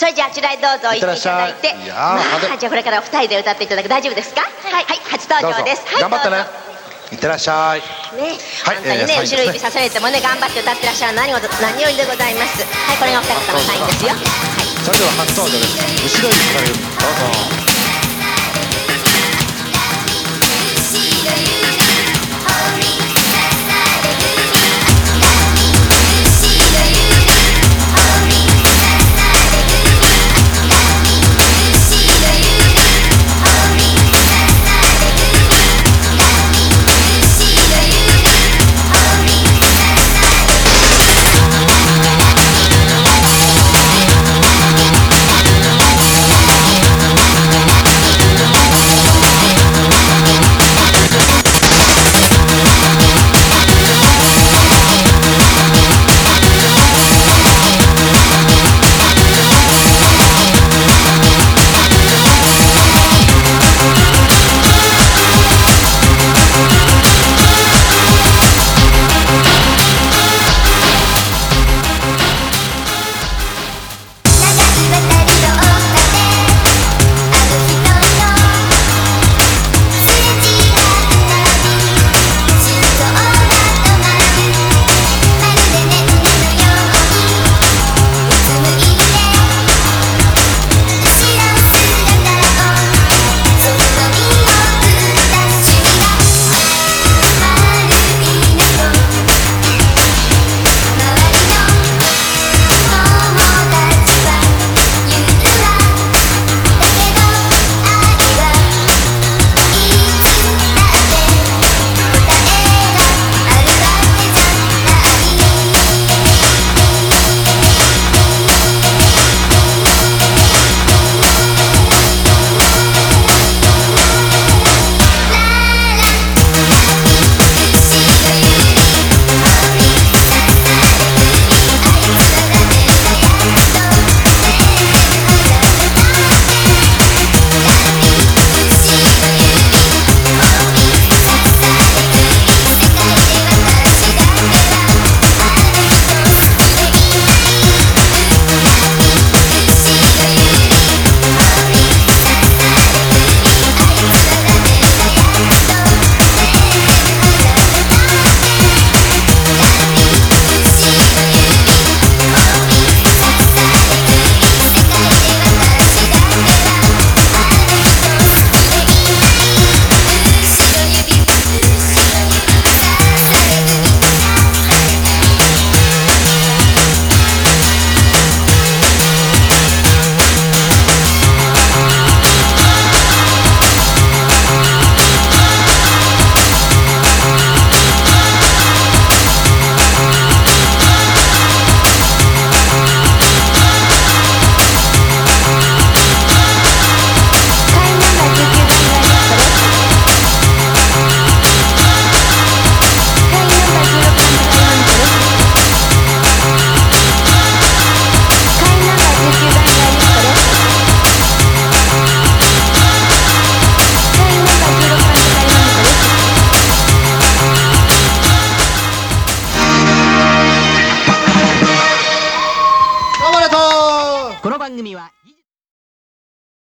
それじゃああちらへどうぞ行っていただいて、じゃあこれからお二人で歌っていただく。大丈夫ですか？はい、初登場です。 頑張ってね。いってらっしゃい。 ね、本当にね、後ろ指さされてもね、頑張って歌ってらっしゃる何よりでございます。はい、これがお二方のサインですよ。 それでは初登場です。後ろ指さされる。どうぞ。